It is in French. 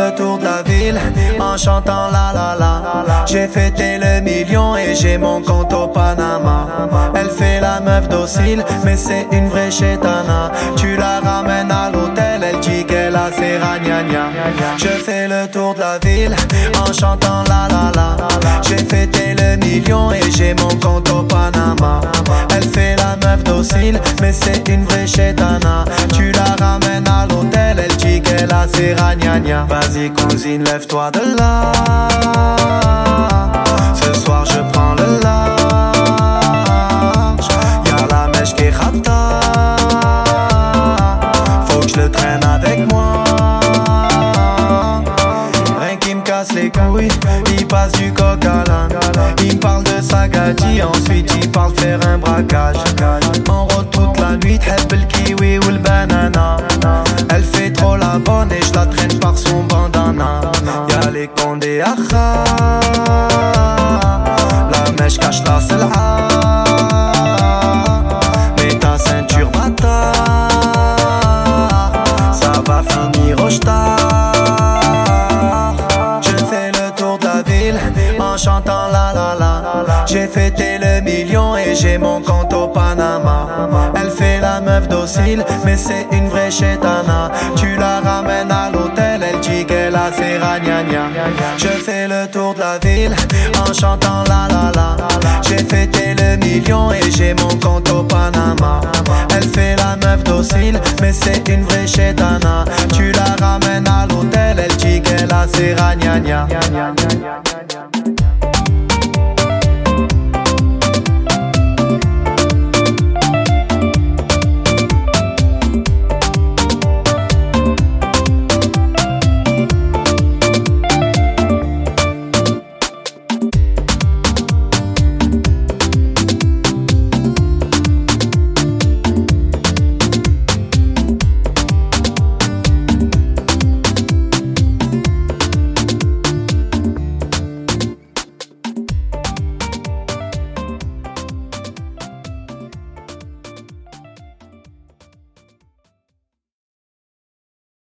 le tour de la ville en chantant la la la. J'ai fêté le million et j'ai mon compte au Panama. Elle fait la meuf docile, mais c'est une vraie chétana. Tu la ramènes à l'hôtel, elle dit qu'elle a ses ragnagnas. Je fais le tour de la ville en chantant la la la. J'ai fêté le million et j'ai mon compte au Panama. Elle fait la meuf docile, mais c'est une vraie chétana. Tu la ramènes à l'hôtel, elle dit qu'elle a ses ragnagnas. Vas-y cousine, lève-toi de là. Ce soir je prends le large. Y'a la mèche qui rapta. Faut que je le traîne avec moi. Rien qui me casse les couilles. Il passe du coq à l'âne. Il me parle de sa gadji. Ensuite il parle faire un braquage. On rôde toute la nuit. T'heb le kiwi ou le banana. Elle fait trop la bonne et je la traîne par son bandana. Y'a les condés à Kha. La mèche cache la selha. Mets ta ceinture bâtard. Ça va finir au star. Je fais le tour de la ville en chantant la la la. J'ai fêté le million et j'ai mon compte au Panama. Elle fait la meuf docile, mais c'est une vraie chétana. Tu la ramènes à l'hôtel, elle dit qu'elle a ses ragnagnas. Je fais le tour de la ville en chantant la la la. J'ai fêté le million et j'ai mon compte au Panama. Elle fait la meuf docile, mais c'est une vraie chétana. Tu la ramènes à l'hôtel, elle dit qu'elle a ses ragnagnas.